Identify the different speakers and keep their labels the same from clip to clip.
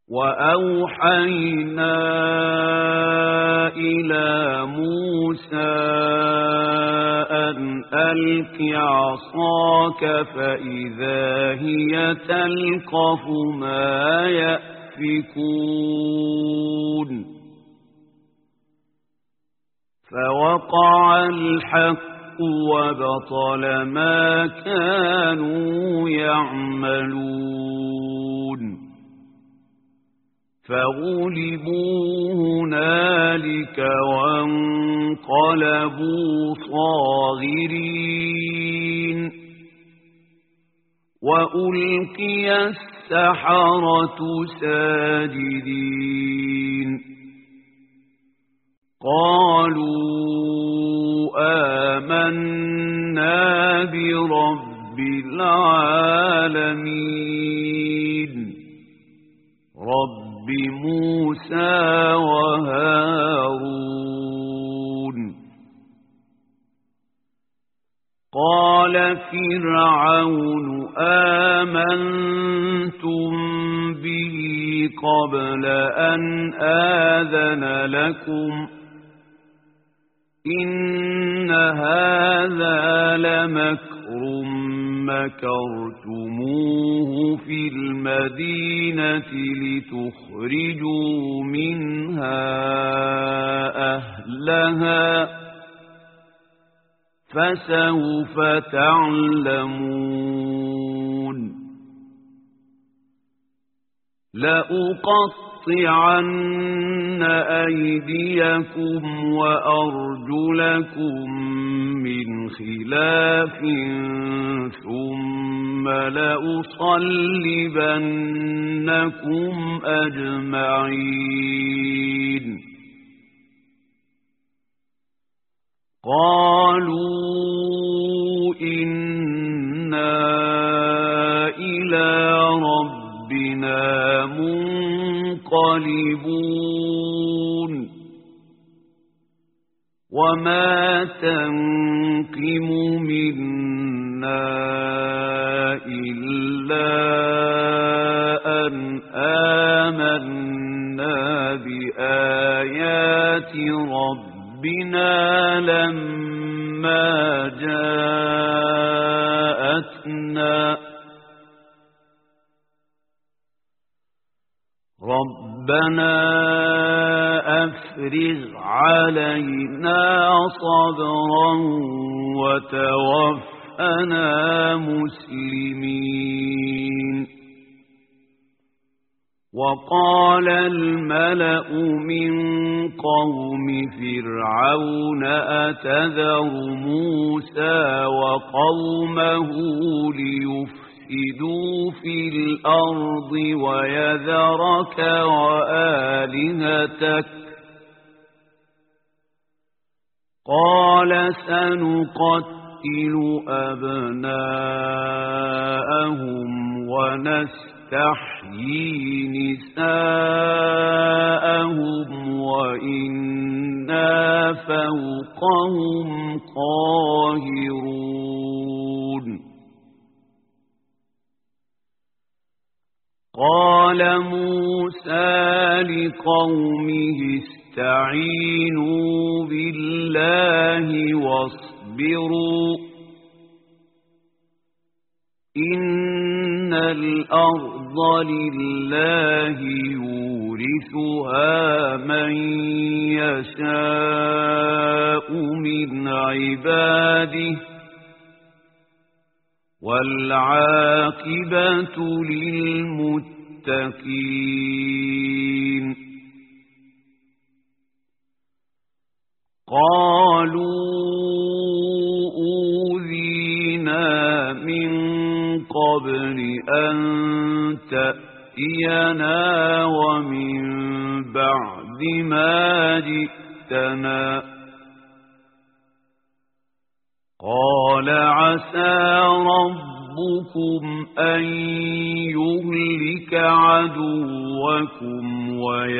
Speaker 1: وأوحينا إلى موسى أن ألق عصاك فإذا هي تلقف ما يأفكون فوقع الحق وبطل ما كانوا يعملون فغلبوا هنالك وانقلبوا صاغرين وألقي السحرة ساجدين قالوا آمنا برب العالمين رب موسى وهارون قال فرعون آمنتم به قبل أن آذن لكم إن هذا لمكر مكرتموه في المدينة لتخرجوا منها أهلها فسوف تعلمون لأقطعن أيديكم وأرجلكم من خلاف ثم لأصلبنكم أجمعين قالوا إنا إلى ربنا منقلبون وما تنقم منا إلا أن آمنا بآيات ربنا لما جاءتنا ربنا أفرغ علينا صبرا وتوفنا مسلمين وقال الملأ من قوم فرعون أتذر موسى وقومه ليفسدوا في الأرض ويذرك وآلهتك قال سنقتل أبناءهم ونستحيي نساءهم وإنا فوقهم قاهرون قال موسى لقومه استعينوا بالله واصبروا إن الأرض لله يورثها من يشاء من عباده والعاقبة للمتقين قالوا أوذينا من قبل أن تأتينا ومن بعد ما جئتنا قال عسى ربكم أن يهلك عدوكم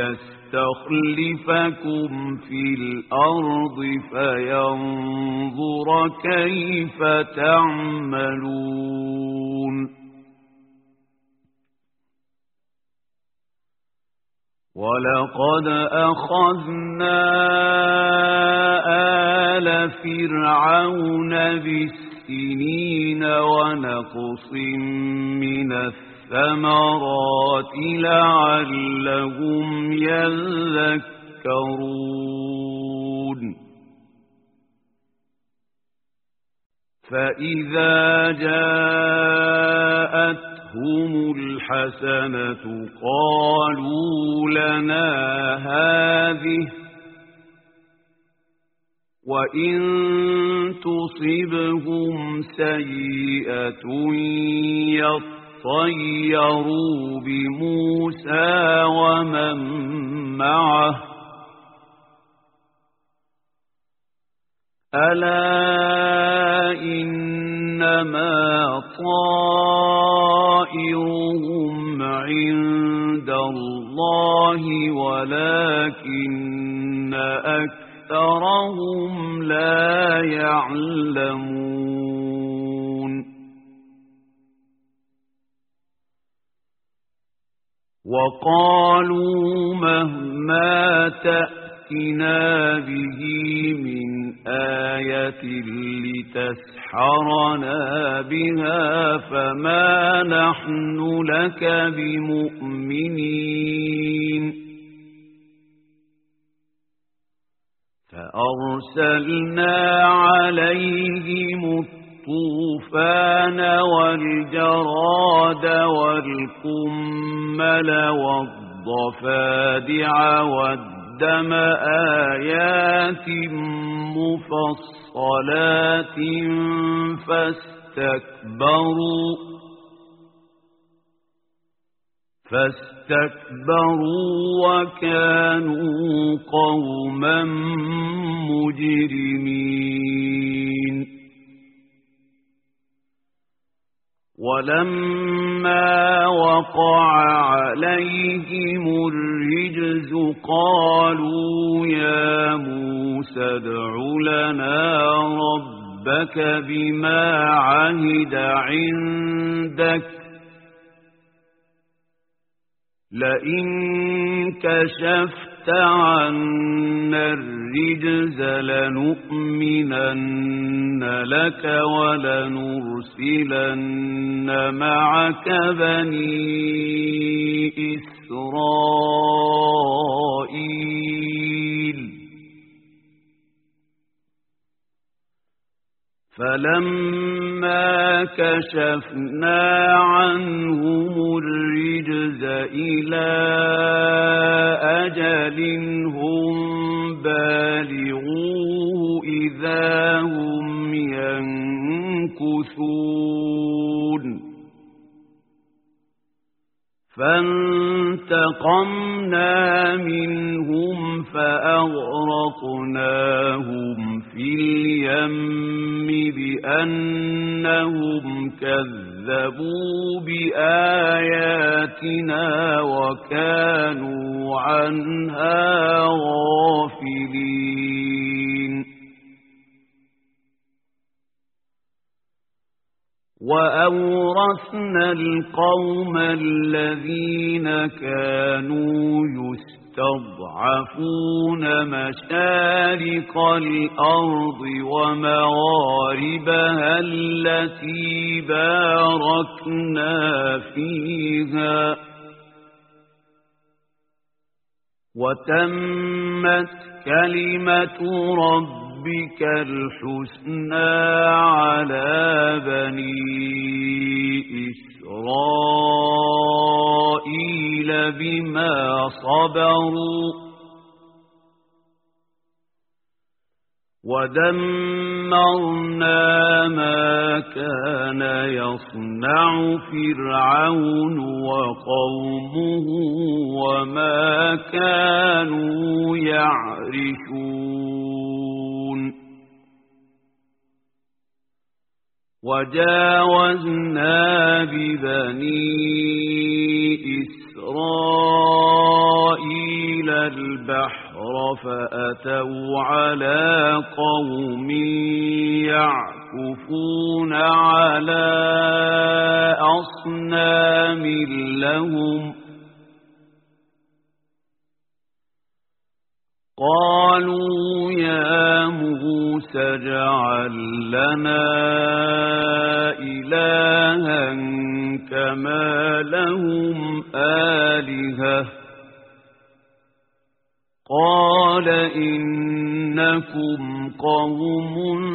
Speaker 1: ويستخلفكم في الأرض فينظر كيف تعملون ولقد أخذنا آل فرعون بالسنين ونقص من الثمرات لعلهم يذكرون فإذا جاءتهم الحسنة قالوا لنا هذه وإن تصبهم سيئة يطيروا بموسى ومن معه ألا إنما طائرهم عند الله ولكن أكثرهم لا يعلمون وقالوا مهما تأتنا به من آية لتسحرنا بها فما نحن لك بمؤمنين فأرسلنا عليهم الطوفان والجراد والقمل والضفادع والدم آيات مفصلات فاستكبروا وكانوا قوما مجرمين ولما وقع عليهم الرجز قالوا يا موسى ادع لنا ربك بما عهد عندك لئن كشفت عنا الرجز لنؤمنن لك ولنرسلن معك بني إسرائيل فلما كشفنا عنهم الرجز إلى أجل هم بالغوه إذا هم ينكثون فانتقمنا منهم فأغرقناهم في اليم بأنهم كذبوا بآياتنا وكانوا عنها غافلين وأورثنا القوم الذين كانوا يستضعفون مشارق الأرض ومغاربها التي باركنا فيها وتمت كلمة ربك الحسنى على بني إسرائيل بما صبروا ودمرنا ما كان يصنع فرعون وقومه وما كانوا يعرشون وجاوزنا ببني إسرائيل البحر فأتوا على قوم يعكفون على أصنام لهم قالوا يا موسى اجعل لنا إلها كما لهم آلهة قال إنكم قوم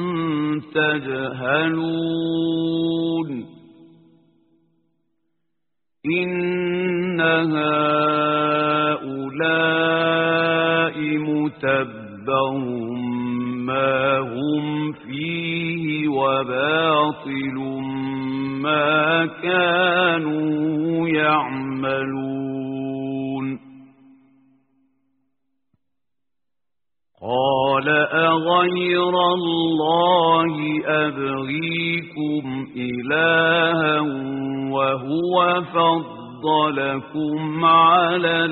Speaker 1: تجهلون إن هؤلاء متبر ما هم فيه وباطل ما كانوا يعملون قال أغير الله أبغيكم إلها وهو فضلكم على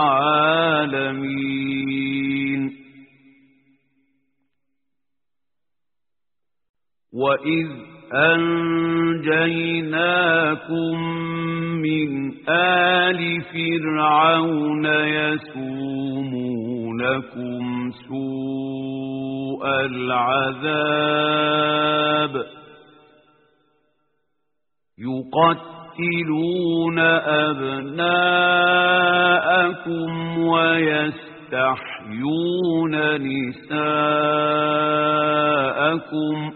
Speaker 1: العالمين وإذ أنجيناكم من آل فرعون يسومونكم سوء العذاب يقتلون أبناءكم ويستحيون نساءكم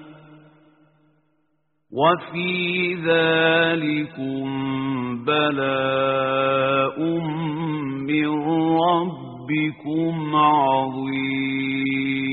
Speaker 1: وفي ذلكم بلاء من ربكم عظيم